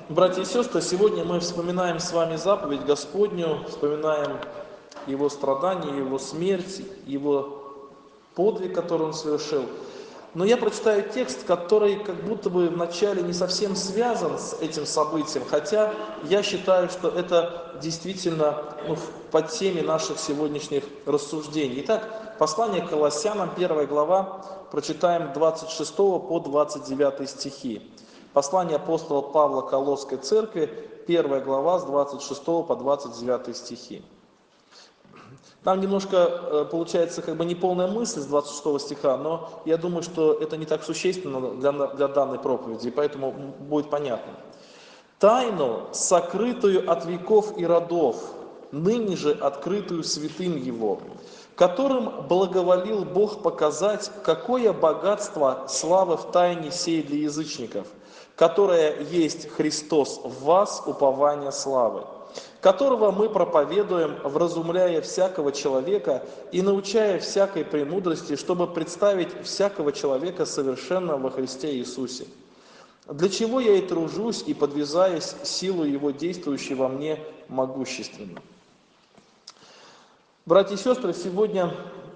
Братья и сестры, сегодня мы вспоминаем с вами заповедь Господню, вспоминаем Его страдания, Его смерть, Его подвиг, который Он совершил. Но я прочитаю текст, который как будто бы вначале не совсем связан с этим событием, хотя я считаю, что это действительно по теме наших сегодняшних рассуждений. Итак, послание к Колоссянам, 1 глава, прочитаем 26 по 29 стихи. Послание апостола Павла к Колосской церкви, 1 глава, с 26 по 29 стихи. Там немножко получается неполная мысль с 26 стиха, но я думаю, что это не так существенно для данной проповеди, и поэтому будет понятно. «Тайну, сокрытую от веков и родов, ныне же открытую святым Его, которым благоволил Бог показать, какое богатство славы в тайне сей для язычников, которая есть Христос в вас, упование славы, которого мы проповедуем, вразумляя всякого человека и научая всякой премудрости, чтобы представить всякого человека совершенным во Христе Иисусе. Для чего я и тружусь, и подвязаюсь силу Его, действующей во мне могущественно». Братья и сестры, сегодня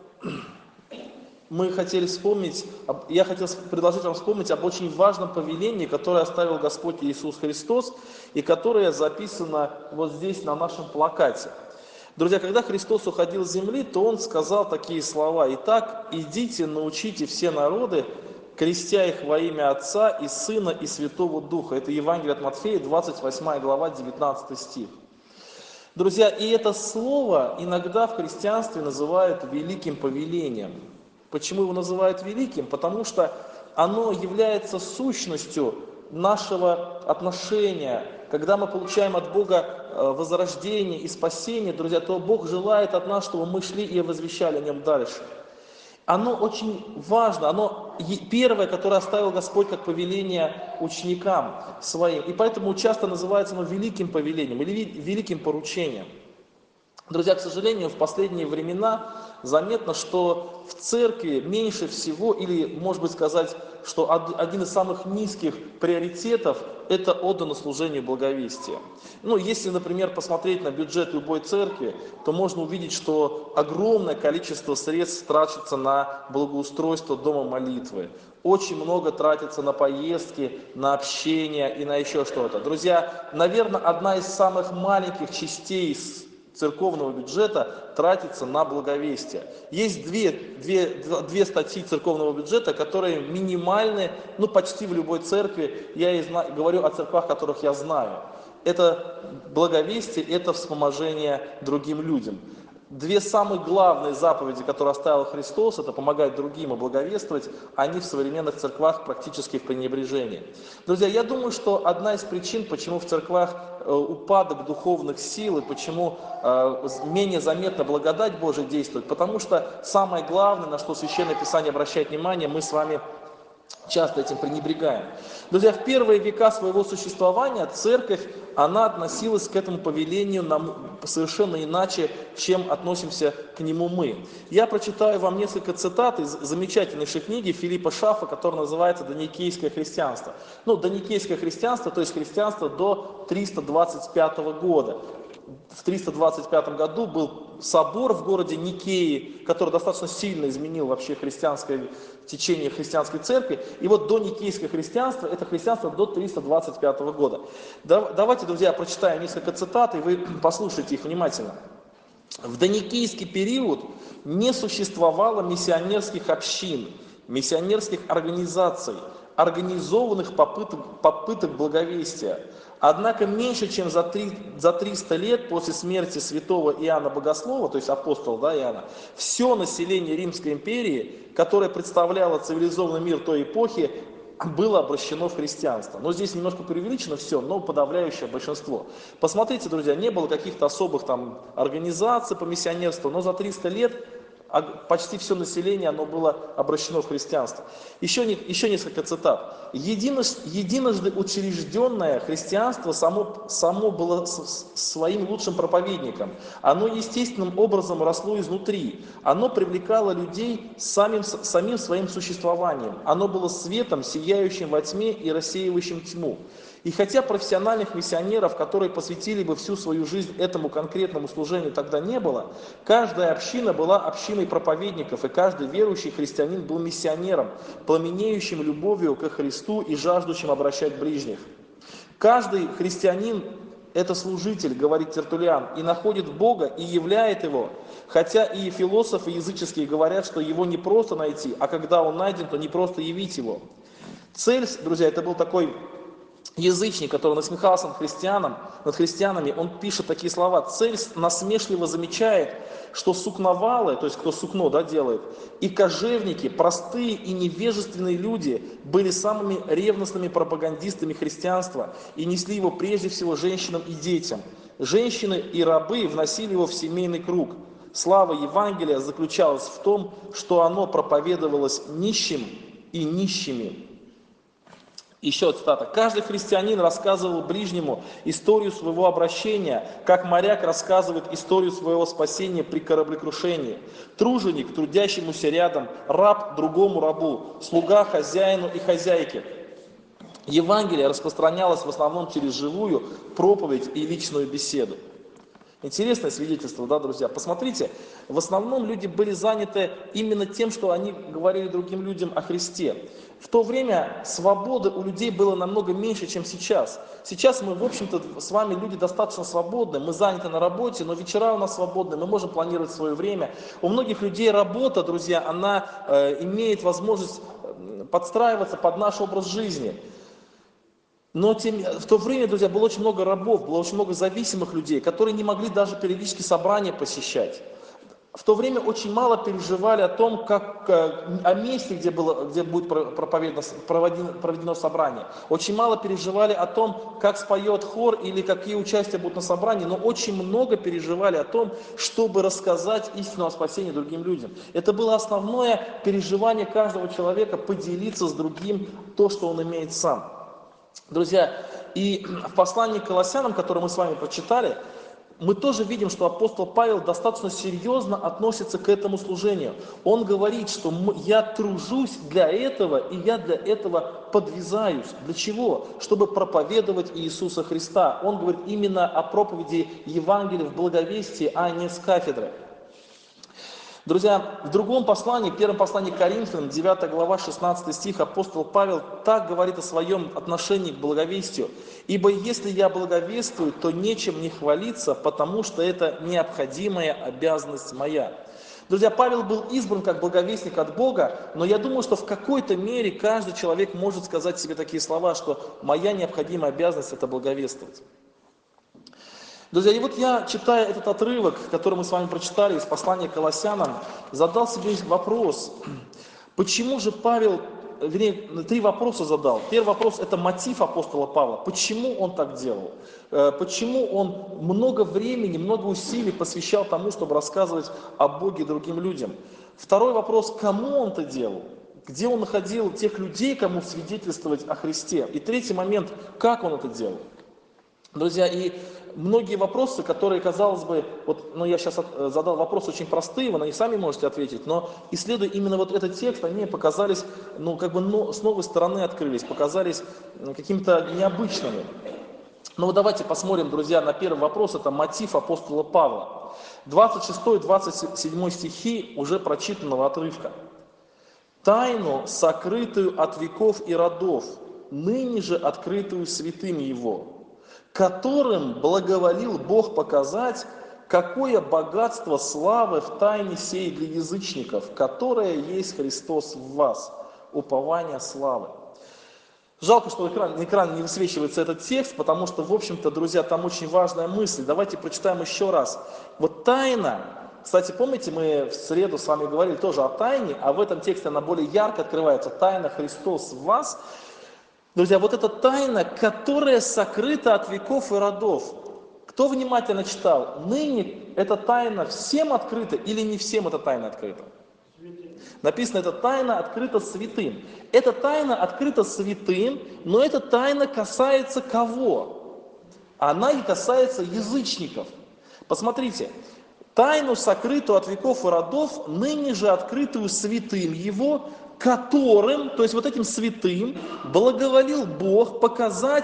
я хотел предложить вам вспомнить об очень важном повелении, которое оставил Господь Иисус Христос, и которое записано вот здесь на нашем плакате. Друзья, когда Христос уходил с земли, то Он сказал такие слова: «Итак, идите, научите все народы, крестя их во имя Отца и Сына и Святого Духа». Это Евангелие от Матфея, 28 глава, 19 стих. Друзья, и это слово иногда в христианстве называют великим повелением. Почему его называют великим? Потому что оно является сущностью нашего отношения. Когда мы получаем от Бога возрождение и спасение, друзья, то Бог желает от нас, чтобы мы шли и возвещали о Нем дальше. Оно очень важно, оно первое, которое оставил Господь как повеление ученикам своим. И поэтому часто называется оно великим повелением или великим поручением. Друзья, к сожалению, в последние времена заметно, что в церкви меньше всего, или, может быть, сказать, что один из самых низких приоритетов – это отдано служению благовестия. Если, например, посмотреть на бюджет любой церкви, то можно увидеть, что огромное количество средств тратится на благоустройство дома молитвы. Очень много тратится на поездки, на общение и на еще что-то. Друзья, наверное, одна из самых маленьких частей церковного бюджета тратится на благовестие. Есть две статьи церковного бюджета, которые минимальны, почти в любой церкви. Я говорю о церквах, которых я знаю. Это благовестие, это вспоможение другим людям. Две самые главные заповеди, которые оставил Христос, это помогать другим и благовествовать, они в современных церквах практически в пренебрежении. Друзья, я думаю, что одна из причин, почему в церквах упадок духовных сил и почему менее заметно благодать Божия действует, потому что самое главное, на что Священное Писание обращает внимание, мы с вами часто этим пренебрегаем. Друзья, в первые века своего существования церковь, она относилась к этому повелению совершенно иначе, чем относимся к нему мы. Я прочитаю вам несколько цитат из замечательнейшей книги Филиппа Шаффа, которая называется «Доникейское христианство». Доникейское христианство, то есть христианство до 325 года. В 325 году был собор в городе Никеи, который достаточно сильно изменил вообще христианское течение христианской церкви. И вот доникейское христианство – это христианство до 325 года. Давайте, друзья, прочитаем несколько цитат, и вы послушайте их внимательно. В доникейский период не существовало миссионерских общин, миссионерских организаций, организованных попыток благовестия. Однако меньше чем за 300 лет после смерти святого Иоанна Богослова, то есть апостола Иоанна, все население Римской империи, которое представляло цивилизованный мир той эпохи, было обращено в христианство. Здесь немножко преувеличено все, но подавляющее большинство. Посмотрите, друзья, не было каких-то особых организаций по миссионерству, но за 300 лет почти все население, оно было обращено в христианство. Еще несколько цитат. Единожды учрежденное христианство само было своим лучшим проповедником. Оно естественным образом росло изнутри. Оно привлекало людей самим своим существованием. Оно было светом, сияющим во тьме и рассеивающим тьму. И хотя профессиональных миссионеров, которые посвятили бы всю свою жизнь этому конкретному служению, тогда не было, каждая община была общиной проповедников, и каждый верующий христианин был миссионером, пламенеющим любовью ко Христу и жаждущим обращать ближних. Каждый христианин – это служитель, говорит Тертуллиан, и находит Бога, и являет Его. Хотя и философы языческие говорят, что Его не просто найти, а когда Он найден, то не просто явить Его. Цель, друзья, это был такой язычник, который насмехался над христианами, он пишет такие слова. Цель насмешливо замечает, что сукновалы, то есть кто сукно делает, и кожевники, простые и невежественные люди, были самыми ревностными пропагандистами христианства и несли его прежде всего женщинам и детям. Женщины и рабы вносили его в семейный круг. Слава Евангелия заключалась в том, что оно проповедовалось нищим и нищими. Еще цитата. «Каждый христианин рассказывал ближнему историю своего обращения, как моряк рассказывает историю своего спасения при кораблекрушении. Труженик трудящемуся рядом, раб другому рабу, слуга хозяину и хозяйке». Евангелие распространялось в основном через живую проповедь и личную беседу. Интересное свидетельство, друзья? Посмотрите, в основном люди были заняты именно тем, что они говорили другим людям о Христе. В то время свободы у людей было намного меньше, чем сейчас. Сейчас мы, в общем-то, с вами люди достаточно свободны, мы заняты на работе, но вечера у нас свободны, мы можем планировать свое время. У многих людей работа, друзья, она имеет возможность подстраиваться под наш образ жизни. Но в то время, друзья, было очень много рабов, было очень много зависимых людей, которые не могли даже периодически собрания посещать. В то время очень мало переживали о том, о месте, где будет проведено собрание. Очень мало переживали о том, как споет хор или какие участия будут на собрании, но очень много переживали о том, чтобы рассказать истину о спасении другим людям. Это было основное переживание каждого человека, поделиться с другим то, что он имеет сам. Друзья, и в послании к Колоссянам, которое мы с вами прочитали, мы тоже видим, что апостол Павел достаточно серьезно относится к этому служению. Он говорит, что я тружусь для этого, и я для этого подвязаюсь. Для чего? Чтобы проповедовать Иисуса Христа. Он говорит именно о проповеди Евангелия в благовестии, а не с кафедры. Друзья, в другом послании, первом послании к Коринфянам, 9 глава, 16 стих, апостол Павел так говорит о своем отношении к благовестию. «Ибо если я благовествую, то нечем не хвалиться, потому что это необходимая обязанность моя». Друзья, Павел был избран как благовестник от Бога, но я думаю, что в какой-то мере каждый человек может сказать себе такие слова, что «моя необходимая обязанность – это благовествовать». Друзья, и вот я, читая этот отрывок, который мы с вами прочитали из послания к Колоссянам, задал себе вопрос, почему же Павел, вернее, 3 вопроса задал. Первый вопрос – это мотив апостола Павла. Почему он так делал? Почему он много времени, много усилий посвящал тому, чтобы рассказывать о Боге другим людям? Второй вопрос – кому он это делал? Где он находил тех людей, кому свидетельствовать о Христе? И третий момент – как он это делал? Друзья, и многие вопросы, которые, казалось бы, я сейчас задал вопросы очень простые, вы на них сами можете ответить, но исследуя именно вот этот текст, они показались, с новой стороны открылись, показались какими-то необычными. Но давайте посмотрим, друзья, на первый вопрос, это мотив апостола Павла. 26-27 стихи уже прочитанного отрывка. «Тайну, сокрытую от веков и родов, ныне же открытую святым Его, которым благоволил Бог показать, какое богатство славы в тайне сей для язычников, которая есть Христос в вас, упование славы». Жалко, что на экране не высвечивается этот текст, потому что, в общем-то, друзья, там очень важная мысль. Давайте прочитаем еще раз. Вот тайна, кстати, помните, мы в среду с вами говорили тоже о тайне, а в этом тексте она более ярко открывается. Тайна Христос в вас. Друзья, вот эта тайна, которая сокрыта от веков и родов. Кто внимательно читал? Ныне эта тайна всем открыта или не всем эта тайна открыта? Написано, эта тайна открыта святым. Эта тайна открыта святым, но эта тайна касается кого? Она и касается язычников. Посмотрите, тайну, сокрытую от веков и родов, ныне же открытую святым Его, которым, то есть вот этим святым, благоволил Бог показать,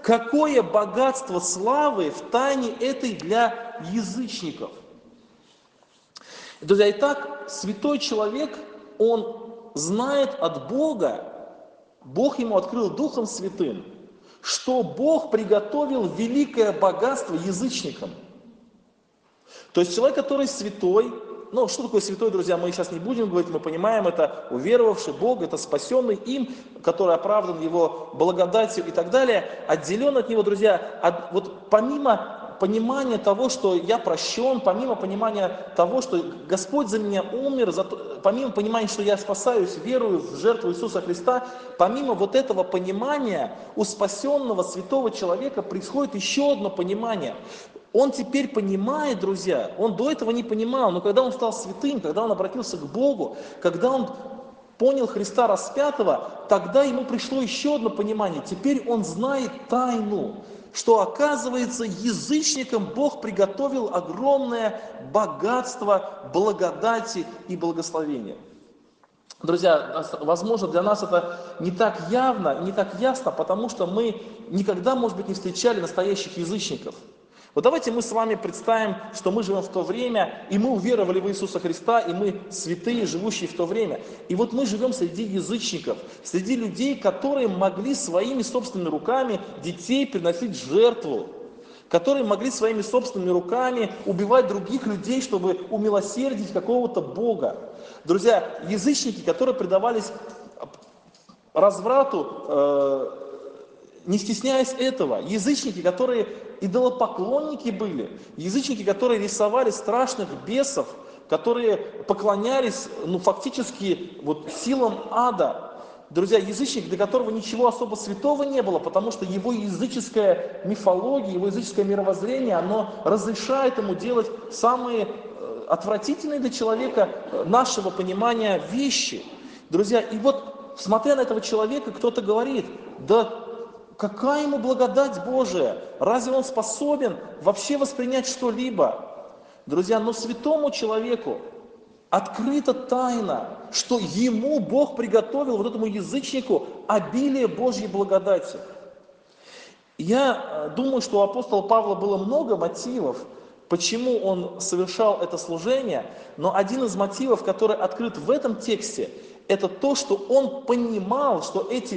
какое богатство славы в тайне этой для язычников. Друзья, итак, святой человек, он знает от Бога, Бог ему открыл Духом Святым, что Бог приготовил великое богатство язычникам. То есть человек, который святой, ну что такое святой, друзья, мы сейчас не будем говорить, мы понимаем, это уверовавший Бог, это спасенный им, который оправдан Его благодатью и так далее, отделен от Него, друзья, вот помимо понимания того, что я прощен, помимо понимания того, что Господь за меня умер, помимо понимания, что я спасаюсь, верую в жертву Иисуса Христа, помимо вот этого понимания у спасенного святого человека происходит еще одно понимание. Он теперь понимает, друзья, он до этого не понимал, но когда он стал святым, когда он обратился к Богу, когда он понял Христа распятого, тогда ему пришло еще одно понимание. Теперь он знает тайну, что, оказывается, язычникам Бог приготовил огромное богатство благодати и благословения. Друзья, возможно, для нас это не так явно, не так ясно, потому что мы никогда, может быть, не встречали настоящих язычников. Вот давайте мы с вами представим, что мы живем в то время, и мы уверовали в Иисуса Христа, и мы святые, живущие в то время. И вот мы живем среди язычников, среди людей, которые могли своими собственными руками детей приносить в жертву, которые могли своими собственными руками убивать других людей, чтобы умилосердить какого-то Бога. Друзья, язычники, которые предавались разврату, не стесняясь этого, язычники, которые идолопоклонники были, язычники, которые рисовали страшных бесов, которые поклонялись, фактически, силам ада. Друзья, язычник, для которого ничего особо святого не было, потому что его языческая мифология, его языческое мировоззрение, оно разрешает ему делать самые отвратительные для человека нашего понимания вещи. Друзья, и вот, смотря на этого человека, кто-то говорит, да какая ему благодать Божия? Разве он способен вообще воспринять что-либо? Друзья, но святому человеку открыта тайна, что ему Бог приготовил, вот этому язычнику, обилие Божьей благодати. Я думаю, что у апостола Павла было много мотивов, почему он совершал это служение, но один из мотивов, который открыт в этом тексте, это то, что он понимал, что этим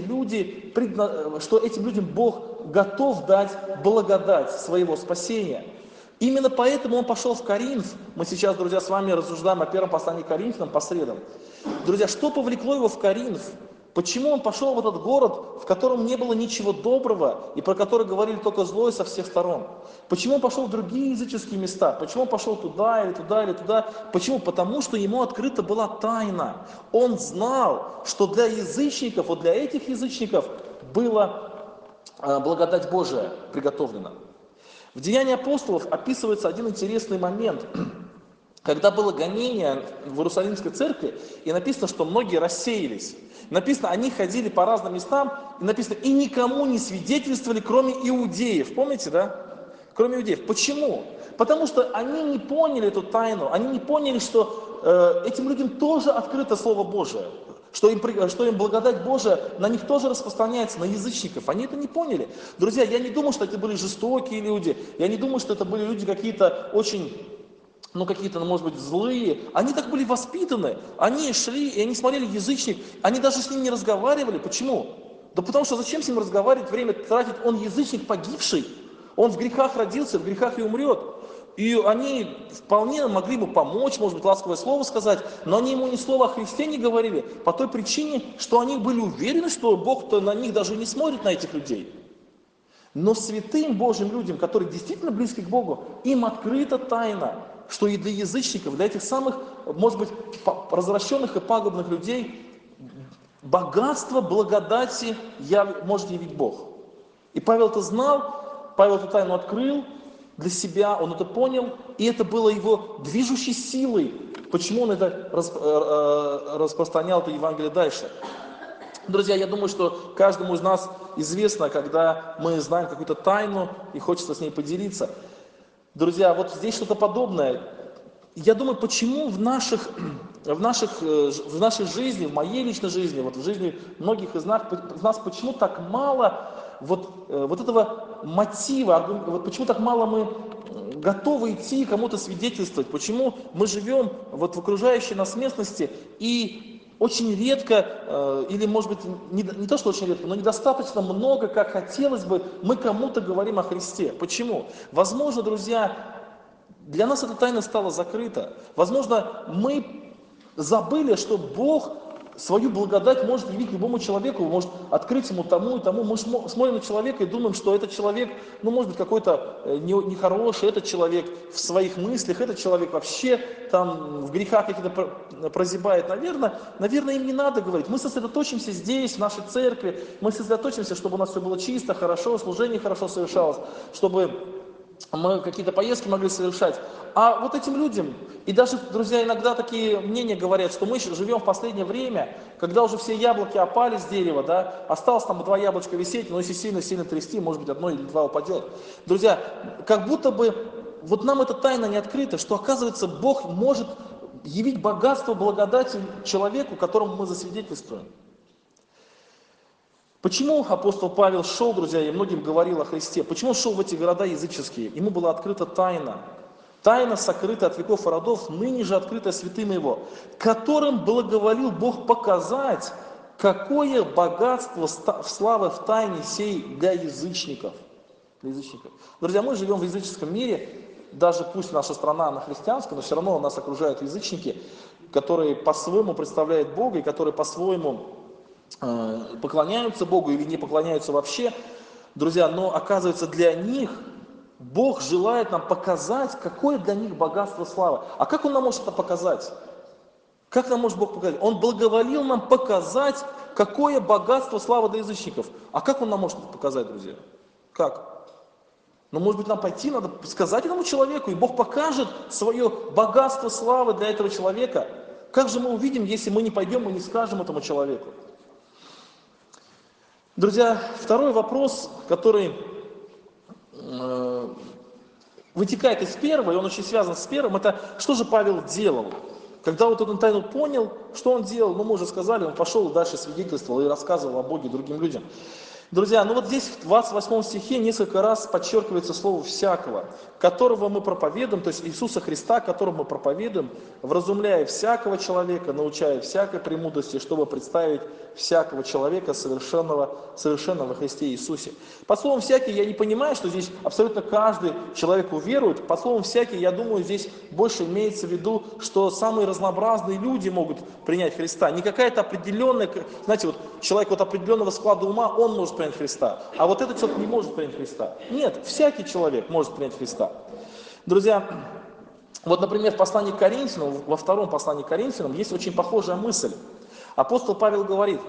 людям Бог готов дать благодать своего спасения. Именно поэтому он пошел в Коринф. Мы сейчас, друзья, с вами рассуждаем о первом послании к Коринфянам по средам. Друзья, что повлекло его в Коринф? Почему он пошел в этот город, в котором не было ничего доброго, и про который говорили только злое со всех сторон? Почему он пошел в другие языческие места? Почему он пошел туда, или туда, или туда? Почему? Потому что ему открыта была тайна. Он знал, что для язычников, вот для этих язычников, была благодать Божия приготовлена. В Деянии апостолов описывается один интересный момент. Когда было гонение в Иерусалимской церкви, и написано, что многие рассеялись. Написано, они ходили по разным местам, и написано, и никому не свидетельствовали, кроме иудеев. Помните, да? Кроме иудеев. Почему? Потому что они не поняли эту тайну, они не поняли, что этим людям тоже открыто Слово Божие, что им благодать Божия на них тоже распространяется, на язычников. Они это не поняли. Друзья, я не думаю, что это были жестокие люди, я не думаю, что это были люди какие-то очень... какие-то, может быть, злые. Они так были воспитаны. Они шли, и они смотрели язычник. Они даже с ним не разговаривали. Почему? Да потому что зачем с ним разговаривать, время тратить? Он язычник погибший. Он в грехах родился, в грехах и умрет. И они вполне могли бы помочь, может быть, ласковое слово сказать, но они ему ни слова о Христе не говорили, по той причине, что они были уверены, что Бог-то на них даже не смотрит, на этих людей. Но святым Божьим людям, которые действительно близки к Богу, им открыта тайна, что и для язычников, для этих самых, может быть, развращенных и пагубных людей, богатство благодати может явить Бог. И Павел это знал, Павел эту тайну открыл для себя, он это понял, и это было его движущей силой, почему он это распространял, это Евангелие дальше. Друзья, я думаю, что каждому из нас известно, когда мы знаем какую-то тайну и хочется с ней поделиться. Друзья, вот здесь что-то подобное. Я думаю, почему в нашей жизни, в моей личной жизни, вот в жизни многих из нас почему так мало вот этого мотива, вот почему так мало мы готовы идти кому-то свидетельствовать, почему мы живем вот в окружающей нас местности и очень редко, или может быть не то, что очень редко, но недостаточно много, как хотелось бы, мы кому-то говорим о Христе. Почему? Возможно, друзья, для нас эта тайна стала закрыта. Возможно, мы забыли, что Бог свою благодать может явить любому человеку, может открыть ему тому и тому. Мы смотрим на человека и думаем, что этот человек, ну, может быть, какой-то нехороший, этот человек в своих мыслях, этот человек вообще там в грехах какие-то прозябает. Наверное, им не надо говорить. Мы сосредоточимся здесь, в нашей церкви, мы сосредоточимся, чтобы у нас все было чисто, хорошо, служение хорошо совершалось, чтобы мы какие-то поездки могли совершать. А вот этим людям, и даже, друзья, иногда такие мнения говорят, что мы живем в последнее время, когда уже все яблоки опали с дерева, да, осталось там 2 яблочка висеть, но если сильно-сильно трясти, может быть, 1 или 2 упадет. Друзья, как будто бы вот нам эта тайна не открыта, что, оказывается, Бог может явить богатство благодати человеку, которому мы засвидетельствуем. Почему апостол Павел шел, друзья, и многим говорил о Христе? Почему он шел в эти города языческие? Ему была открыта тайна. Тайна, сокрытая от веков и родов, ныне же открытая святым его, которым благоволил Бог показать, какое богатство славы в тайне сей для язычников. Друзья, мы живем в языческом мире, даже пусть наша страна, она христианская, но все равно нас окружают язычники, которые по-своему представляют Бога и которые по-своему поклоняются Богу или не поклоняются вообще, друзья, но оказывается для них Бог желает нам показать, какое для них богатство славы. А как Он нам может это показать? Как нам может Бог показать? Он благоволил нам показать, какое богатство славы для язычников. А как Он нам может это показать, друзья? Как? Ну, может быть, нам пойти, надо сказать этому человеку, и Бог покажет свое богатство славы для этого человека. Как же мы увидим, если мы не пойдем и не скажем этому человеку? Друзья, второй вопрос, который вытекает из первого, и он очень связан с первым, это что же Павел делал? Когда вот эту тайну понял, что он делал, ну мы уже сказали, он пошел дальше свидетельствовал и рассказывал о Боге другим людям. Друзья, ну вот здесь в 28 стихе несколько раз подчеркивается слово «всякого», которого мы проповедуем, то есть Иисуса Христа, которого мы проповедуем, вразумляя всякого человека, научая всякой премудрости, чтобы представить всякого человека совершенного во Христе Иисусе. Под словом «всякий» я не понимаю, что здесь абсолютно каждый человек уверует. Под словом «всякий» я думаю, здесь больше имеется в виду, что самые разнообразные люди могут принять Христа. Не какая-то определенная, знаете, вот человек вот определенного склада ума, он может принять Христа, а вот этот человек не может принять Христа. Нет, всякий человек может принять Христа. Друзья, вот, например, в послании к Коринфянам, во втором послании к Коринфянам есть очень похожая мысль. Апостол Павел говорит: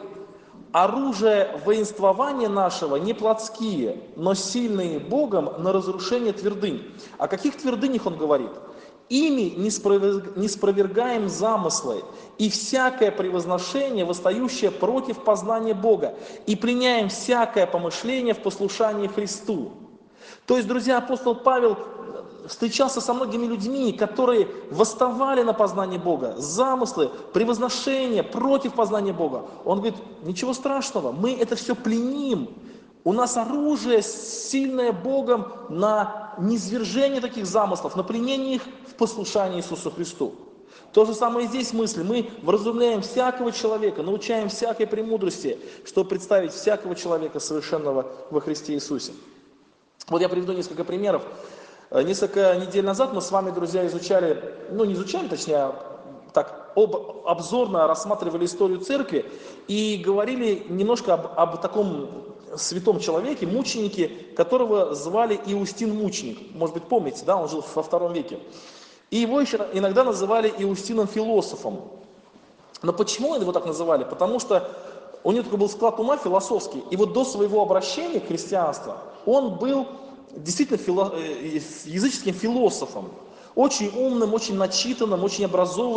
оружие воинствования нашего не плотские, но сильные Богом на разрушение твердынь. О каких твердынях он говорит? Ими не спровергаем замыслы и всякое превозношение, восстающее против познания Бога, и пленяем всякое помышление в послушании Христу. То есть, друзья, апостол Павел встречался со многими людьми, которые восставали на познание Бога, замыслы, превозношения против познания Бога. Он говорит: ничего страшного, мы это все пленим. У нас оружие, сильное Богом, на низвержение таких замыслов, на пленение их в послушании Иисусу Христу. То же самое и здесь мысли. Мы вразумляем всякого человека, научаем всякой премудрости, чтобы представить всякого человека совершенного во Христе Иисусе. Вот я приведу несколько примеров. Несколько недель назад мы с вами, друзья, изучали, ну не изучали, точнее, так обзорно рассматривали историю церкви и говорили немножко об таком святом человеке, мученике, которого звали Иустин Мученик. Может быть, помните, да, он жил во II веке. И его еще иногда называли Иустином Философом. Но почему его так называли? Потому что у него такой был склад ума философский. И вот до своего обращения к христианству он был действительно языческим философом. Очень умным, очень начитанным, очень образованным,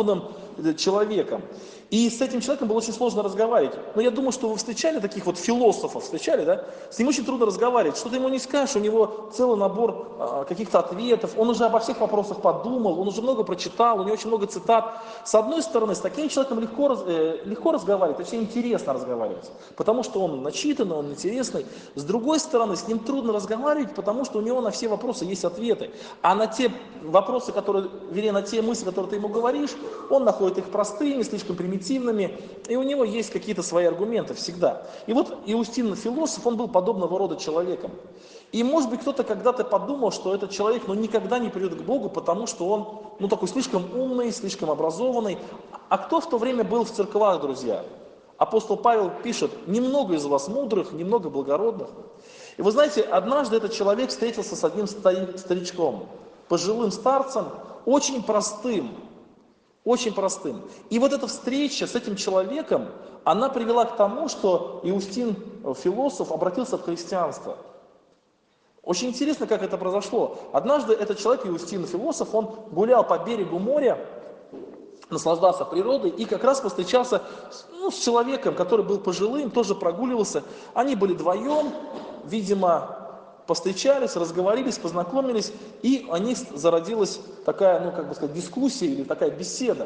человеком. И с этим человеком было очень сложно разговаривать. Но я думаю, что вы встречали таких вот философов, встречали, да? С ним очень трудно разговаривать. Что ты ему не скажешь, у него целый набор каких-то ответов, он уже обо всех вопросах подумал, он уже много прочитал, у него очень много цитат. С одной стороны, с таким человеком легко разговаривать, точнее интересно разговаривать, потому что он начитанный, он интересный. С другой стороны, с ним трудно разговаривать, потому что у него на все вопросы есть ответы. А на те вопросы, вернее, на те мысли, которые ты ему говоришь, он находит их простыми, слишком примитивными, и у него есть какие-то свои аргументы всегда. И вот Иустин философ, он был подобного рода человеком. И может быть кто-то когда-то подумал, что этот человек никогда не придет к Богу, потому что он такой слишком умный, слишком образованный. А кто в то время был в церквах, друзья? Апостол Павел пишет: немного из вас мудрых, немного благородных. И вы знаете, однажды этот человек встретился с одним старичком, пожилым старцем, очень простым. Очень простым. И вот эта встреча с этим человеком, она привела к тому, что Иустин, философ, обратился в христианство. Очень интересно, как это произошло. Однажды этот человек, Иустин, философ, он гулял по берегу моря, наслаждался природой и как раз повстречался с человеком, который был пожилым, тоже прогуливался. Они были вдвоем, видимо, повстречались, разговорились, познакомились, и у них зародилась такая, дискуссия или такая беседа.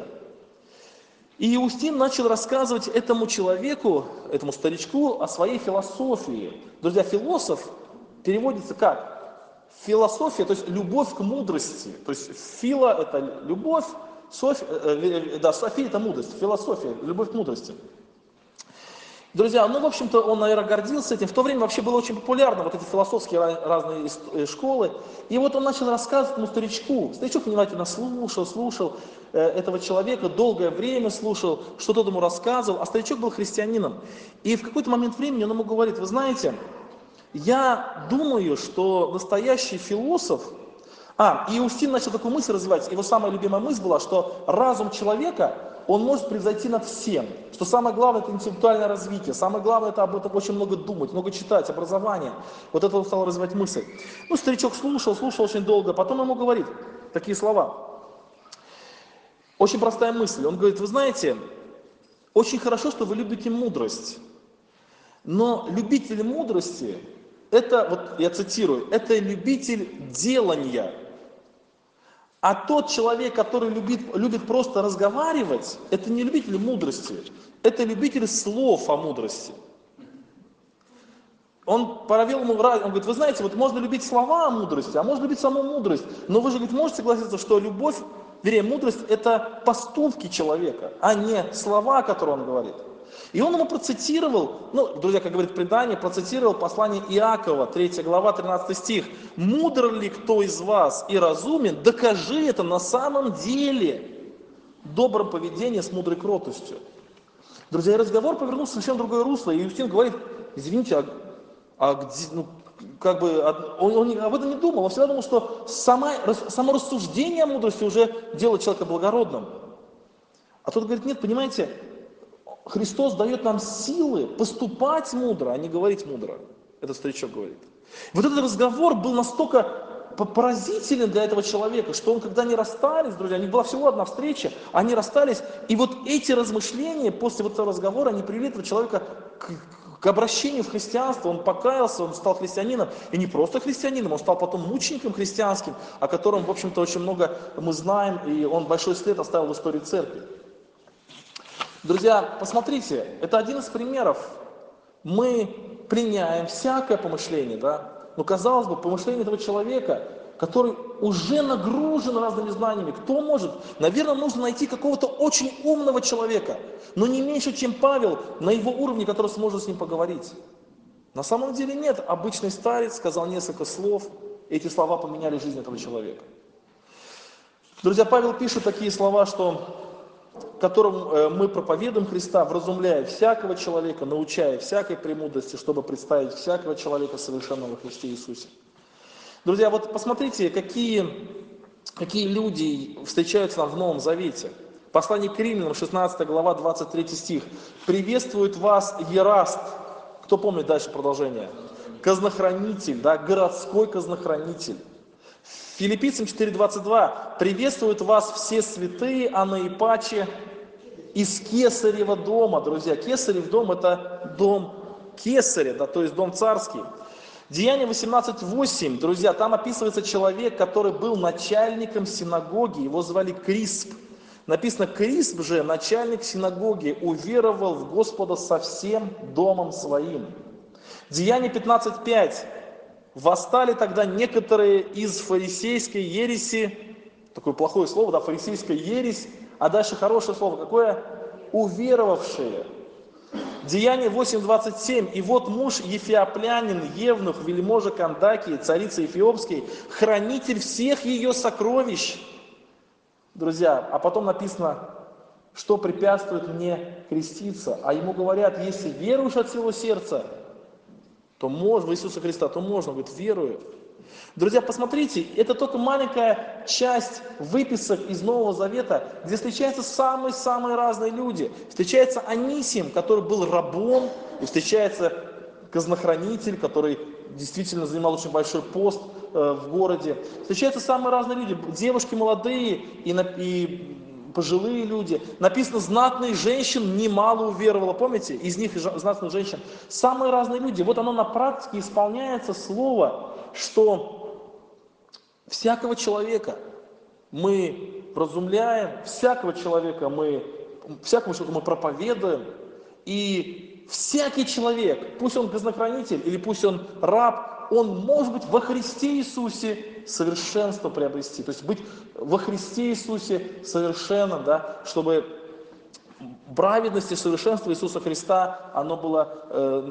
И Иустин начал рассказывать этому человеку, этому старичку, о своей философии. Друзья, философ переводится как? Философия, то есть любовь к мудрости. То есть фила – это любовь, софия – это мудрость, философия, любовь к мудрости. Друзья, в общем-то, он, наверное, гордился этим. В то время вообще было очень популярно вот эти философские разные школы. И вот он начал рассказывать этому старичку. Старичок внимательно слушал этого человека, долгое время слушал, что тот ему рассказывал. А старичок был христианином. И в какой-то момент времени он ему говорит: вы знаете, я думаю, что настоящий философ... И Иустин начал такую мысль развивать. Его самая любимая мысль была, что разум человека, он может превзойти над всем. Что самое главное — это интеллектуальное развитие. Самое главное — это об этом очень много думать, много читать, образование. Вот это он стал развивать мысль. Старичок слушал очень долго. Потом ему говорит такие слова. Очень простая мысль. Он говорит: вы знаете, очень хорошо, что вы любите мудрость. Но любитель мудрости — это, вот я цитирую, это любитель делания. А тот человек, который любит просто разговаривать, это не любитель мудрости, это любитель слов о мудрости. Он провел ему он говорит: вы знаете, вот можно любить слова о мудрости, а можно любить саму мудрость. Но вы же, говорит, можете согласиться, что любовь, мудрость — это поступки человека, а не слова, которые он говорит. И он ему процитировал, друзья, как говорит предание, процитировал послание Иакова, 3 глава, 13 стих. «Мудр ли кто из вас и разумен, докажи это на самом деле добрым поведением с мудрой кротостью». Друзья, и разговор повернулся в совершенно другое русло, и Иустин говорит: извините, где, он об этом не думал, он всегда думал, что само рассуждение о мудрости уже делает человека благородным. А тот говорит: нет, понимаете, Христос дает нам силы поступать мудро, а не говорить мудро. Этот старичок говорит. Вот этот разговор был настолько поразителен для этого человека, что он, когда они расстались, друзья, у них была всего одна встреча, они расстались, и вот эти размышления после вот этого разговора, они привели этого человека к обращению в христианство. Он покаялся, он стал христианином, и не просто христианином, он стал потом мучеником христианским, о котором, в общем-то, очень много мы знаем, и он большой след оставил в истории церкви. Друзья, посмотрите, это один из примеров. Мы приняем всякое помышление, но, казалось бы, помышление этого человека, который уже нагружен разными знаниями. Кто может? Наверное, нужно найти какого-то очень умного человека, но не меньше, чем Павел, на его уровне, который сможет с ним поговорить. На самом деле нет. Обычный старец сказал несколько слов, и эти слова поменяли жизнь этого человека. Друзья, Павел пишет такие слова, которым мы проповедуем Христа, вразумляя всякого человека, научая всякой премудрости, чтобы представить всякого человека совершенного во Христе Иисусе. Друзья, вот посмотрите, какие люди встречаются нам в Новом Завете. Послание к Римлянам, 16 глава, 23 стих. «Приветствует вас Ераст». Кто помнит дальше продолжение? Казнохранитель, городской казнохранитель. Филиппийцам 4:22. «Приветствуют вас все святые, а наипаче из Кесарева дома, друзья. Кесарев дом – это дом Кесаря, да, то есть дом царский. Деяние 18:8, друзья, там описывается человек, который был начальником синагоги, его звали Крисп. Написано, Крисп же, начальник синагоги, уверовал в Господа со всем домом своим. Деяние 15:5. Восстали тогда некоторые из фарисейской ереси, такое плохое слово, да, фарисейская ересь, а дальше хорошее слово, какое? Уверовавшие. Деяние 8:27. И вот муж Ефиоплянин, евнух, вельможа Кандакии, царица Эфиопской, хранитель всех ее сокровищ. Друзья, а потом написано, что препятствует мне креститься. А ему говорят, если веруешь от всего сердца, то можно, в Иисуса Христа, то можно, говорит, верую. Друзья, посмотрите, это только маленькая часть выписок из Нового Завета, где встречаются самые-самые разные люди. Встречается Анисим, который был рабом, и встречается казнохранитель, который действительно занимал очень большой пост в городе. Встречаются самые разные люди, девушки молодые и пожилые люди. Написано, знатных женщин немало уверовало. Помните? Из них знатных женщин. Самые разные люди. Вот оно на практике исполняется слово, что всякого человека мы вразумляем, всякого человека мы проповедуем. И всякий человек, пусть он казнохранитель или пусть он раб, он может быть во Христе Иисусе совершенство приобрести. То есть быть во Христе Иисусе совершенным, да, чтобы праведность и совершенство Иисуса Христа, оно было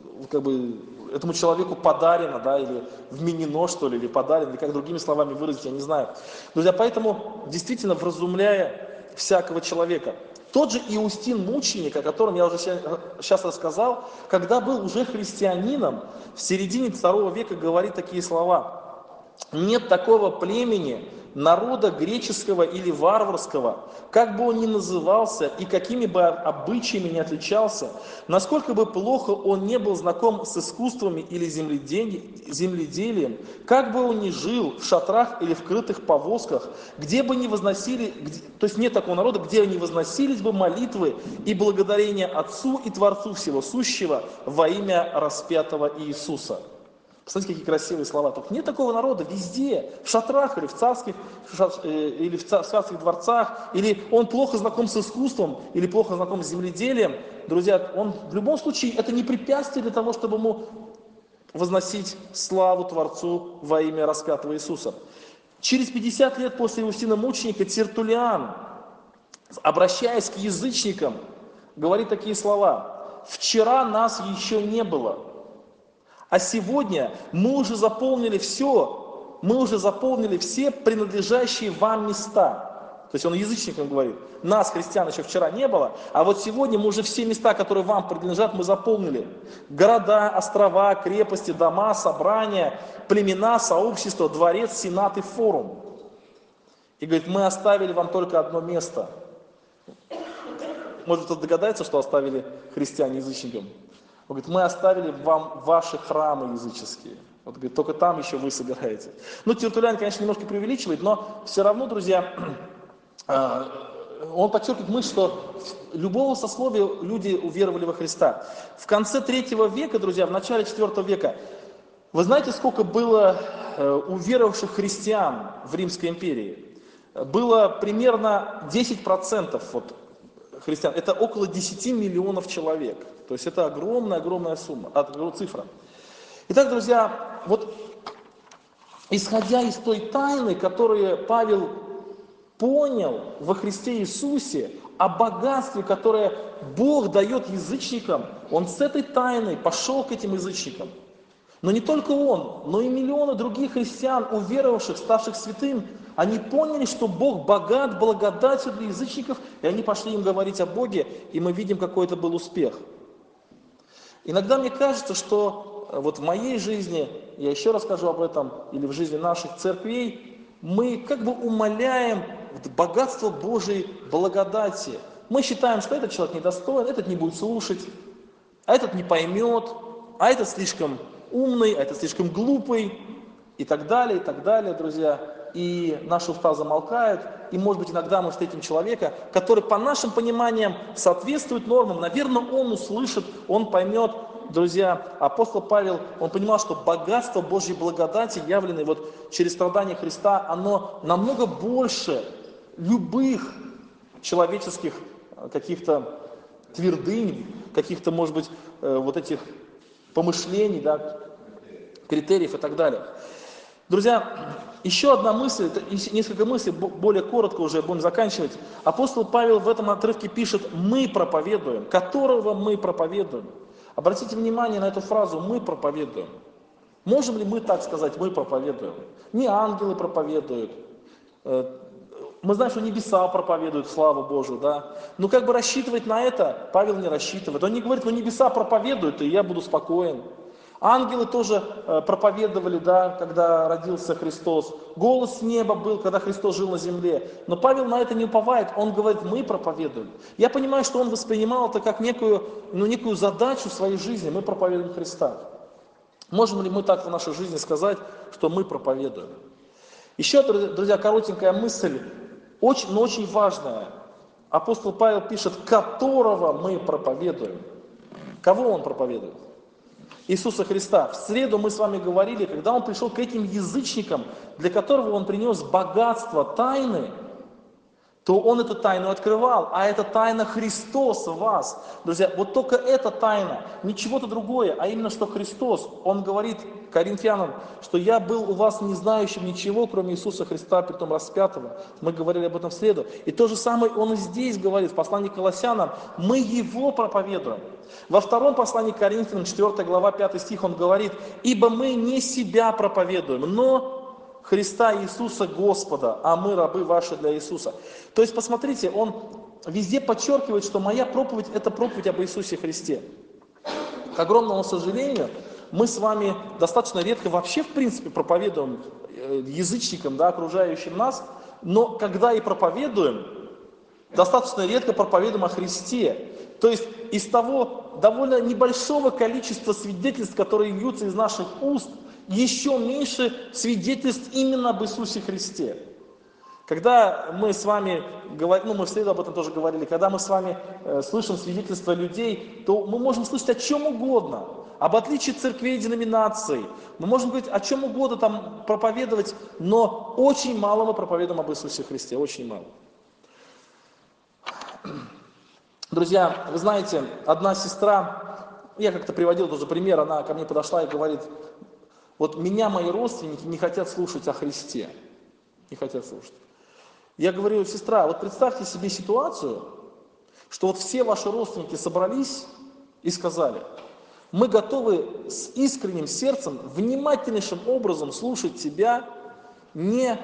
этому человеку подарено, да, или вменено, что ли, или подарено, или как другими словами выразить, я не знаю. Друзья, поэтому действительно вразумляя всякого человека. Тот же Иустин мученик, о котором я уже сейчас рассказал, когда был уже христианином, в середине II века говорит такие слова. Нет такого племени, народа греческого или варварского, как бы он ни назывался и какими бы обычаями ни отличался, насколько бы плохо он не был знаком с искусствами или земледелием, как бы он ни жил в шатрах или в крытых повозках, где бы ни возносили, то есть нет такого народа, где не возносились бы молитвы и благодарения Отцу и Творцу Всего Сущего во имя распятого Иисуса. Посмотрите, какие красивые слова. Только нет такого народа везде, в шатрах или в царских дворцах, или он плохо знаком с искусством, или плохо знаком с земледелием. Друзья, он в любом случае, это не препятствие для того, чтобы ему возносить славу Творцу во имя распятого Иисуса. Через 50 лет после Иустина мученика Тертуллиан, обращаясь к язычникам, говорит такие слова. «Вчера нас еще не было. А сегодня мы уже заполнили все принадлежащие вам места». То есть он язычникам говорит, нас, христиан, еще вчера не было, а вот сегодня мы уже все места, которые вам принадлежат, мы заполнили. Города, острова, крепости, дома, собрания, племена, сообщества, дворец, сенат и форум. И говорит, мы оставили вам только одно место. Может, кто-то догадается, что оставили христиане язычникам? Он говорит, мы оставили вам ваши храмы языческие. Вот, говорит, только там еще вы собираете. Ну, Тертуллиан, конечно, немножко преувеличивает, но все равно, друзья, он подчеркивает мысль, что любого сословия люди уверовали во Христа. В конце 3 века, друзья, в начале 4 века, вы знаете, сколько было уверовавших христиан в Римской империи? Было примерно 10% христиан. Это около 10 миллионов человек. То есть это огромная сумма, цифра. Итак, друзья, вот исходя из той тайны, которую Павел понял во Христе Иисусе, о богатстве, которое Бог дает язычникам, он с этой тайной пошел к этим язычникам. Но не только он, но и миллионы других христиан, уверовавших, ставших святым, они поняли, что Бог богат благодатью для язычников, и они пошли им говорить о Боге, и мы видим, какой это был успех. Иногда мне кажется, что вот в моей жизни, я еще расскажу об этом, или в жизни наших церквей, мы как бы умаляем богатство Божьей благодати. Мы считаем, что этот человек недостоин, этот не будет слушать, а этот не поймет, а этот слишком умный, а этот слишком глупый, и так далее, друзья. и наши уста замолкают, и, может быть, иногда мы встретим человека, который по нашим пониманиям соответствует нормам. Наверное, он услышит, он поймет. Друзья, апостол Павел, он понимал, что богатство Божьей благодати, явленное вот через страдания Христа, оно намного больше любых человеческих каких-то твердынь, каких-то, может быть, вот этих помышлений, да, критериев и так далее. Друзья, еще одна мысль, несколько мыслей, более коротко уже будем заканчивать. Апостол Павел в этом отрывке пишет: «Мы проповедуем», которого мы проповедуем. Обратите внимание на эту фразу «мы проповедуем». Можем ли мы так сказать «мы проповедуем»? Не ангелы проповедуют. Мы знаем, что небеса проповедуют славу Божию, да? Но как бы рассчитывать на это Павел не рассчитывает. Он не говорит: ну небеса проповедуют, и я буду спокоен. Ангелы тоже проповедовали, да, когда родился Христос. Голос неба был, когда Христос жил на земле. Но Павел на это не уповает, он говорит: мы проповедуем. Я понимаю, что он воспринимал это как некую задачу в своей жизни. Мы проповедуем Христа. Можем ли мы так в нашей жизни сказать, что мы проповедуем? Еще, друзья, коротенькая мысль, но очень важная. Апостол Павел пишет: которого мы проповедуем. Кого он проповедует? Иисуса Христа. В среду мы с вами говорили, когда он пришел к этим язычникам, для которого он принес богатство тайны, то он эту тайну открывал, а это тайна Христос в вас. Друзья, вот только эта тайна, не чего-то другое, а именно что Христос. Он говорит Коринфянам, что я был у вас не знающим ничего, кроме Иисуса Христа, притом распятого. Мы говорили об этом в среду. И то же самое он и здесь говорит, в послании к Колоссянам, мы Его проповедуем. Во втором послании к Коринфянам, 4 глава, 5 стих, он говорит: ибо мы не себя проповедуем, но Христа Иисуса Господа, а мы рабы ваши для Иисуса. То есть, посмотрите, он везде подчеркивает, что моя проповедь – это проповедь об Иисусе Христе. К огромному сожалению, мы с вами достаточно редко вообще, в принципе, проповедуем язычникам, да, окружающим нас, но когда и проповедуем, достаточно редко проповедуем о Христе. То есть, из того довольно небольшого количества свидетельств, которые льются из наших уст, еще меньше свидетельств именно об Иисусе Христе. Когда мы с вами говорим, мы в среду об этом тоже говорили, когда мы с вами слышим свидетельства людей, то мы можем слышать о чем угодно, об отличии церквей и деноминаций, мы можем говорить о чем угодно, там проповедовать, но очень мало мы проповедуем об Иисусе Христе, очень мало. Друзья, вы знаете, одна сестра, я как-то приводил тоже пример, она ко мне подошла и говорит: вот меня мои родственники не хотят слушать о Христе. Не хотят слушать. Я говорю: сестра, вот представьте себе ситуацию, что вот все ваши родственники собрались и сказали: мы готовы с искренним сердцем, внимательнейшим образом слушать тебя, а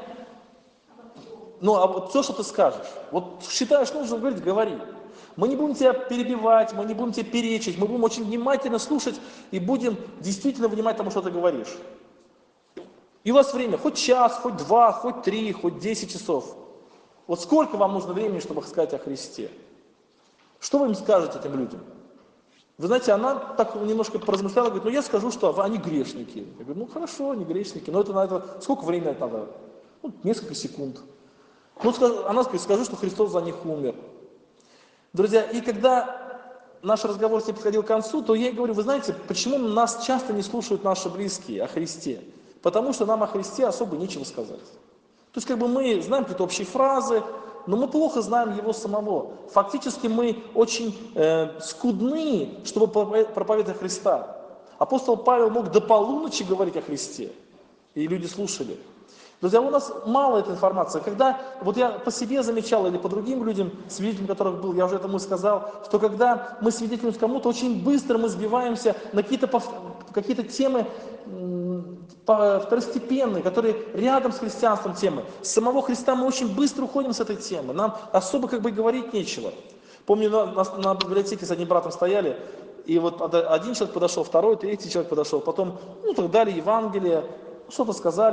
вот все, что ты скажешь. Вот считаешь нужно говорить, говори. Мы не будем тебя перебивать, мы не будем тебе перечить, мы будем очень внимательно слушать и будем действительно внимать тому, что ты говоришь. И у вас время хоть час, хоть 2, хоть 3, хоть 10 часов. Вот сколько вам нужно времени, чтобы сказать о Христе? Что вы им скажете, этим людям? Вы знаете, она так немножко поразмышляла, говорит: ну я скажу, что они грешники. Я говорю: ну хорошо, они грешники, но это надо, сколько времени это надо? Ну, несколько секунд. Ну, она скажет: скажу, что Христос за них умер. Друзья, и когда наш разговор с ней подходил к концу, то я ей говорю: вы знаете, почему нас часто не слушают наши близкие о Христе? Потому что нам о Христе особо нечего сказать. То есть мы знаем какие-то общие фразы, но мы плохо знаем Его самого. Фактически мы очень скудны, чтобы проповедовать Христа. Апостол Павел мог до полуночи говорить о Христе, и люди слушали. Друзья, у нас мало этой информации. Когда, вот я по себе замечал, или по другим людям, свидетелям которых был, я уже этому сказал, что когда мы свидетельствуем кому-то, очень быстро мы сбиваемся на какие-то темы второстепенные, которые рядом с христианством темы. С самого Христа мы очень быстро уходим с этой темы. Нам особо говорить нечего. Помню, на библиотеке с одним братом стояли, и вот один человек подошел, второй, третий человек подошел, потом так дали Евангелие, что-то сказали.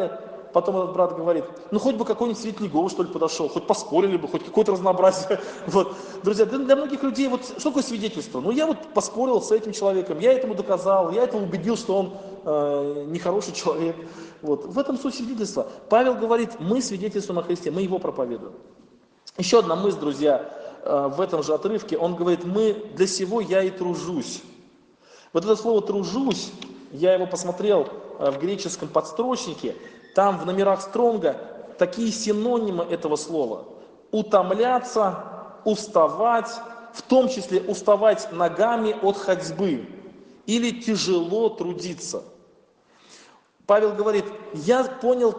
потом этот брат говорит, ну хоть бы какой-нибудь свидетель Иеговы, что ли, подошел, хоть поспорили бы, хоть какое-то разнообразие. Вот. Друзья, для многих людей, вот что такое свидетельство? Ну я вот поспорил с этим человеком, я этому доказал, я этому убедил, что он нехороший человек. Вот. В этом суть свидетельства. Павел говорит, мы свидетельствуем о Христе, мы его проповедуем. Еще одна мысль, друзья, в этом же отрывке, он говорит, для сего я и тружусь. Вот это слово «тружусь», я его посмотрел в греческом подстрочнике, там в номерах Стронга такие синонимы этого слова. Утомляться, уставать, в том числе уставать ногами от ходьбы или тяжело трудиться. Павел говорит, я понял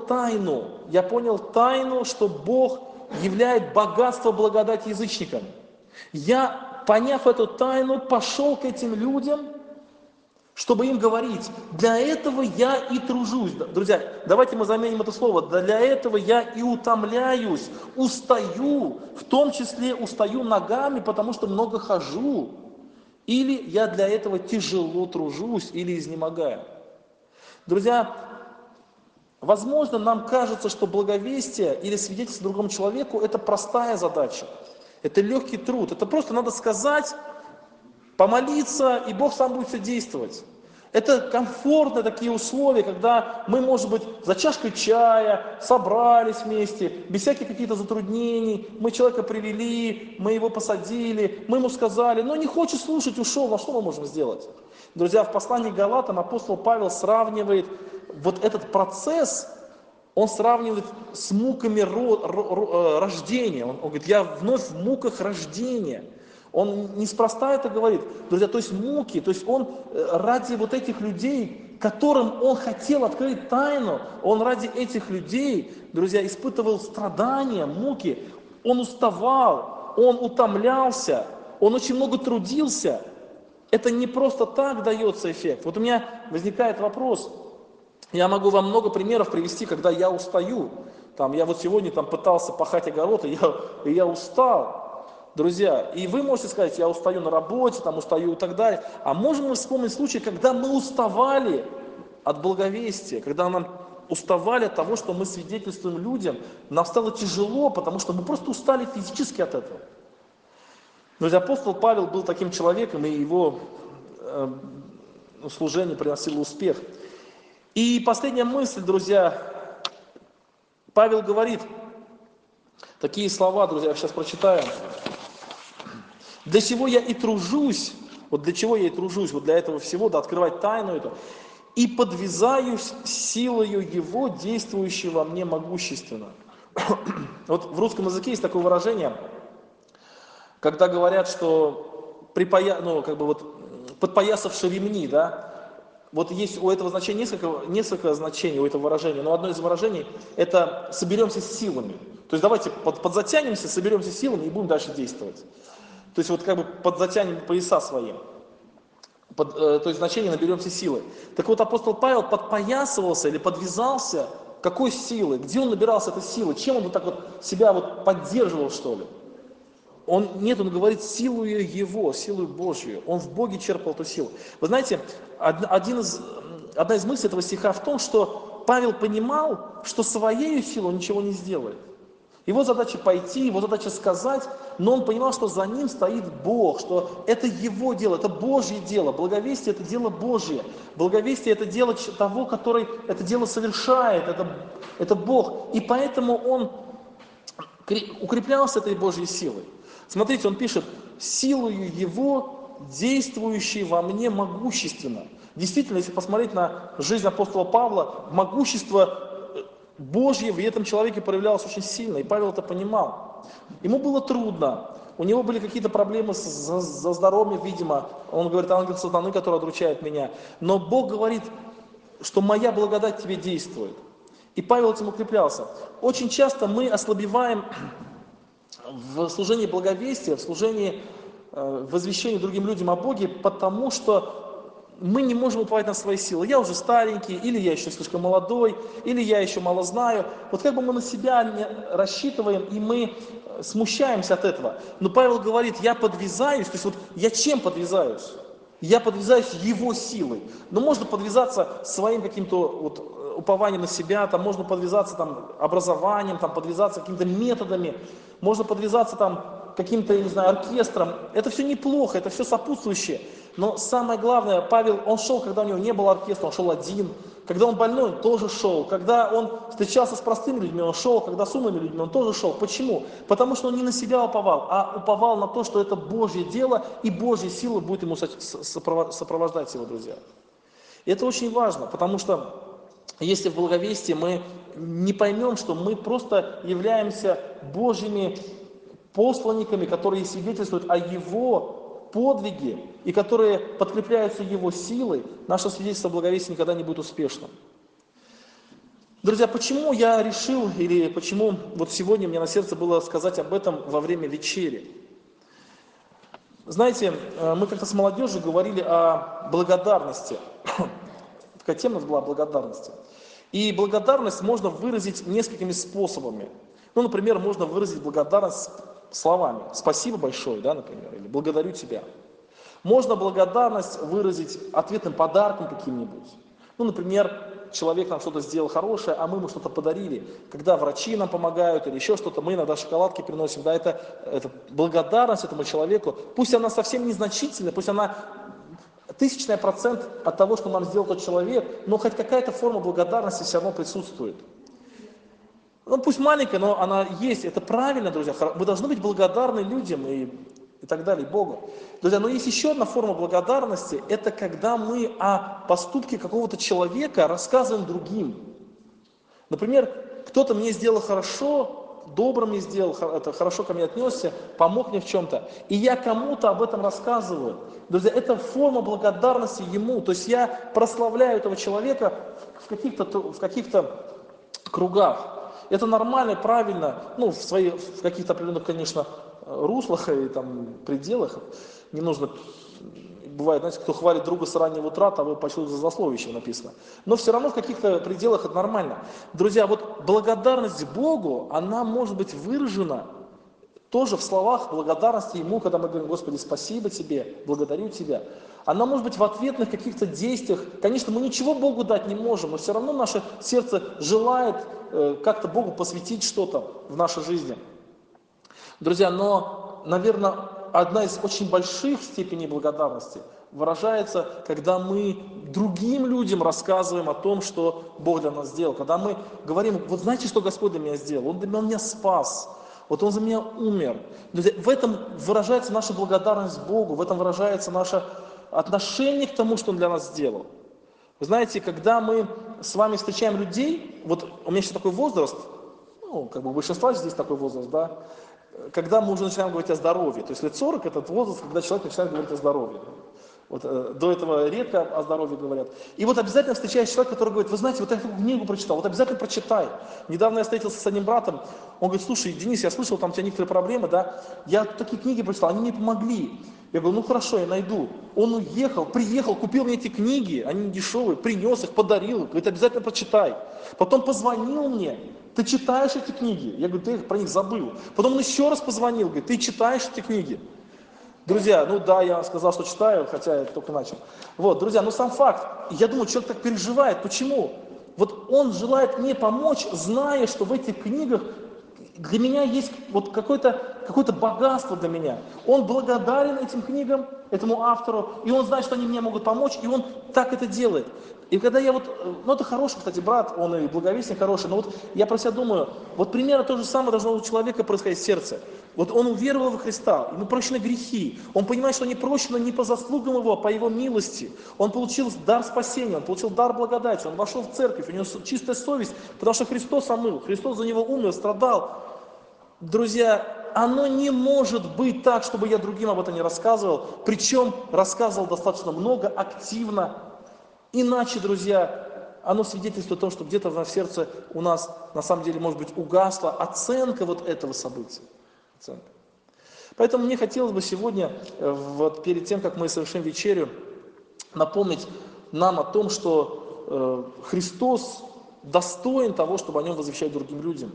тайну, что Бог являет богатство благодати язычникам. Я, поняв эту тайну, пошел к этим людям, чтобы им говорить, для этого я и тружусь. Друзья, давайте мы заменим это слово. Для этого я и утомляюсь, устаю, в том числе устаю ногами, потому что много хожу. Или я для этого тяжело тружусь, или изнемогаю. Друзья, возможно, нам кажется, что благовестие или свидетельство другому человеку – это простая задача. Это легкий труд. Это просто надо сказать, помолиться, и Бог сам будет все действовать. Это комфортные такие условия, когда мы, может быть, за чашкой чая собрались вместе, без всяких каких-то затруднений, мы человека привели, мы его посадили, мы ему сказали, но не хочет слушать, ушел, на что мы можем сделать? Друзья, в послании к Галатам апостол Павел сравнивает вот этот процесс, он сравнивает с муками рождения. Он говорит, я вновь в муках рождения. Он неспроста это говорит, друзья, то есть муки, то есть он ради вот этих людей, которым он хотел открыть тайну, он ради этих людей, друзья, испытывал страдания, муки, он уставал, он утомлялся, он очень много трудился. Это не просто так дается эффект. Вот у меня возникает вопрос, я могу вам много примеров привести, когда я устаю. Я вот сегодня пытался пахать огород, и я устал. Друзья, и вы можете сказать, я устаю на работе, устаю и так далее. А можем мы вспомнить случай, когда мы уставали от благовестия, когда нам уставали от того, что мы свидетельствуем людям, нам стало тяжело, потому что мы просто устали физически от этого. Друзья, апостол Павел был таким человеком, и его служение приносило успех. И последняя мысль, друзья, Павел говорит, такие слова, друзья, я сейчас прочитаю. Для чего я и тружусь, вот для чего я и тружусь, вот для этого всего, да, открывать тайну эту, и подвязаюсь силою Его, действующего во мне могущественно. Вот в русском языке есть такое выражение, когда говорят, что подпоясавши ремни, да, вот есть у этого значения несколько значений у этого выражения, но одно из выражений – это «соберемся с силами». То есть давайте подзатянемся, соберемся силами и будем дальше действовать. То есть подзатянем пояса свои. То есть значение «наберемся силы». Так вот, апостол Павел подпоясывался или подвязался какой силой? Где он набирался этой силы? Чем он себя поддерживал, что ли? Он говорит силою Его, силою Божью. Он в Боге черпал эту силу. Вы знаете, одна из мыслей этого стиха в том, что Павел понимал, что своей силой он ничего не сделает. Его задача пойти, его задача сказать, но он понимал, что за ним стоит Бог, что это Его дело, это Божье дело. Благовестие – это дело Божье. Благовестие – это дело того, который это дело совершает, это Бог. И поэтому он укреплялся этой Божьей силой. Смотрите, он пишет, «силою Его, действующей во мне могущественно». Действительно, если посмотреть на жизнь апостола Павла, могущество Божье в этом человеке проявлялось очень сильно, и Павел это понимал. Ему было трудно, у него были какие-то проблемы со здоровьем, видимо. Он говорит, ангел сатаны, который удручает меня. Но Бог говорит, что моя благодать тебе действует. И Павел этим укреплялся. Очень часто мы ослабеваем в служении благовестия, в служении возвещения другим людям о Боге, потому что мы не можем уповать на свои силы. Я уже старенький, или я еще слишком молодой, или я еще мало знаю. Вот мы на себя не рассчитываем, и мы смущаемся от этого. Но Павел говорит, я подвязаюсь, то есть я чем подвязаюсь? Я подвязаюсь Его силой. Но можно подвязаться своим каким-то упование на себя, там можно подвязаться там, образованием, там, подвязаться какими-то методами, можно подвязаться там, каким-то, я не знаю, оркестром. Это все неплохо, это все сопутствующее. Но самое главное, Павел, он шел, когда у него не было оркестра, он шел один. Когда он больной, он тоже шел. Когда он встречался с простыми людьми, он шел. Когда с умными людьми, он тоже шел. Почему? Потому что он не на себя уповал, а уповал на то, что это Божье дело, и Божья сила будет ему сопровождать его, друзья. И это очень важно, потому что если в благовестии мы не поймем, что мы просто являемся Божьими посланниками, которые свидетельствуют о Его подвиге и которые подкрепляются Его силой, наше свидетельство благовестия никогда не будет успешным. Друзья, почему я решил, или почему вот сегодня мне на сердце было сказать об этом во время вечери? Знаете, мы как-то с молодежью говорили о благодарности. Такая тема у нас была благодарности. И благодарность можно выразить несколькими способами. Ну, например, можно выразить благодарность словами. Спасибо большое, да, например, или благодарю тебя. Можно благодарность выразить ответным подарком каким-нибудь. Ну, например, человек нам что-то сделал хорошее, а мы ему что-то подарили. Когда врачи нам помогают или еще что-то, мы иногда шоколадки приносим. Да, это благодарность этому человеку. Пусть она совсем незначительная, пусть она 1000% от того, что нам сделал тот человек, но хоть какая-то форма благодарности все равно присутствует. Ну, пусть маленькая, но она есть. Это правильно, друзья. Мы должны быть благодарны людям и так далее, Богу. Друзья, но есть еще одна форма благодарности. Это когда мы о поступке какого-то человека рассказываем другим. Например, кто-то мне сделал хорошо, добро мне сделал, это хорошо ко мне отнесся, помог мне в чем-то. И я кому-то об этом рассказываю. Друзья, это форма благодарности ему. То есть я прославляю этого человека в каких-то кругах. Это нормально, правильно, ну, в каких-то определенных, конечно, руслах и там пределах. Не нужно, бывает, знаете, кто хвалит друга с раннего утра, того почти за злословием написано. Но все равно в каких-то пределах это нормально. Друзья, вот благодарность Богу, она может быть выражена тоже в словах благодарности Ему, когда мы говорим: Господи, спасибо Тебе, благодарю Тебя. Она может быть в ответных каких-то действиях. Конечно, мы ничего Богу дать не можем, но все равно наше сердце желает как-то Богу посвятить что-то в нашей жизни. Друзья, но, наверное, одна из очень больших степеней благодарности выражается, когда мы другим людям рассказываем о том, что Бог для нас сделал. Когда мы говорим: вот знаете, что Господь для меня сделал? Он меня спас. Вот Он за меня умер. Друзья, в этом выражается наша благодарность Богу, в этом выражается наше отношение к тому, что Он для нас сделал. Вы знаете, когда мы с вами встречаем людей, вот у меня сейчас такой возраст, ну, как бы у большинства здесь такой возраст, да, когда мы уже начинаем говорить о здоровье. То есть лет 40 это возраст, когда человек начинает говорить о здоровье. Вот, до этого редко о здоровье говорят. И вот обязательно встречаешь человека, который говорит: вы знаете, вот я эту книгу прочитал, вот обязательно прочитай. Недавно я встретился с одним братом, он говорит: слушай, Денис, я слышал, там у тебя некоторые проблемы, да, я такие книги прочитал, они мне помогли. Я говорю: ну хорошо, я найду. Он уехал, приехал, купил мне эти книги, они не дешевые, принес их, подарил, говорит: обязательно прочитай. Потом позвонил мне: ты читаешь эти книги? Я говорю: ты про них забыл. Потом он еще раз позвонил, говорит: ты читаешь эти книги? Друзья, ну да, я сказал, что читаю, хотя я только начал. Вот, друзья, ну сам факт. Я думаю, человек так переживает. Почему? Вот он желает мне помочь, зная, что в этих книгах для меня есть вот какое-то богатство для меня. Он благодарен этим книгам, этому автору, и он знает, что они мне могут помочь, и он так это делает. И когда я вот, ну это хороший, кстати, брат, он и благовестник хороший, но вот я про себя думаю, вот примерно то же самое должно у человека происходить в сердце. Вот он уверовал во Христа, ему прощены грехи, он понимает, что они прощены не по заслугам его, а по его милости. Он получил дар спасения, он получил дар благодати, он вошел в церковь, у него чистая совесть, потому что Христос омыл, Христос за него умер, страдал. Друзья, оно не может быть так, чтобы я другим об этом не рассказывал, причем рассказывал достаточно много, активно. Иначе, друзья, оно свидетельствует о том, что где-то в сердце у нас, на самом деле, может быть, угасла оценка вот этого события. Оценка. Поэтому мне хотелось бы сегодня, вот перед тем, как мы совершим вечерю, напомнить нам о том, что Христос достоин того, чтобы о нем возвещать другим людям.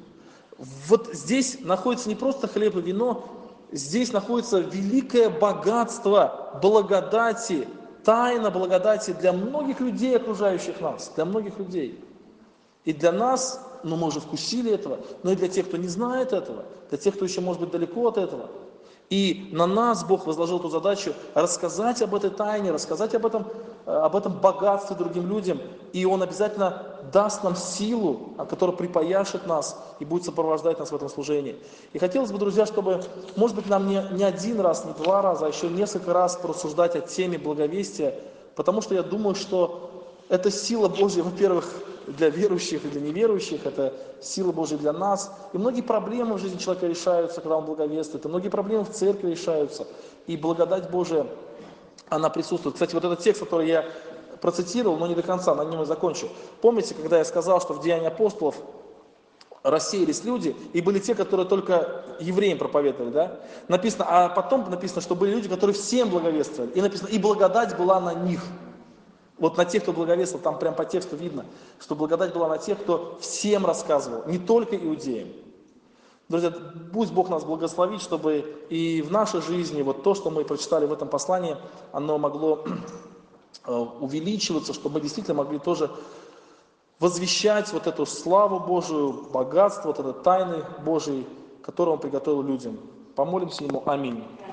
Вот здесь находится не просто хлеб и вино, здесь находится великое богатство благодати, тайна благодати для многих людей, окружающих нас, для многих людей. И для нас, ну мы уже вкусили этого, но и для тех, кто не знает этого, для тех, кто еще может быть далеко от этого. И на нас Бог возложил эту задачу рассказать об этой тайне, рассказать об этом богатстве другим людям. И Он обязательно даст нам силу, которая припояшет нас и будет сопровождать нас в этом служении. И хотелось бы, друзья, чтобы, может быть, нам не один раз, не два раза, а еще несколько раз порассуждать о теме благовестия, потому что я думаю, что это сила Божья, во-первых, для верующих и для неверующих, это сила Божья для нас. И многие проблемы в жизни человека решаются, когда он благовествует, и многие проблемы в церкви решаются. И благодать Божия, она присутствует. Кстати, вот этот текст, который я процитировал, но не до конца, на нем я закончу. Помните, когда я сказал, что в Деянии апостолов рассеялись люди, и были те, которые только евреям проповедовали, да? Написано, а потом написано, что были люди, которые всем благовествовали. И написано, и благодать была на них. Вот на тех, кто благовествовал, там прям по тексту видно, что благодать была на тех, кто всем рассказывал, не только иудеям. Друзья, пусть Бог нас благословит, чтобы и в нашей жизни вот то, что мы прочитали в этом послании, оно могло увеличиваться, чтобы мы действительно могли тоже возвещать вот эту славу Божию, богатство, вот это тайны Божьи, которую Он приготовил людям. Помолимся Ему. Аминь.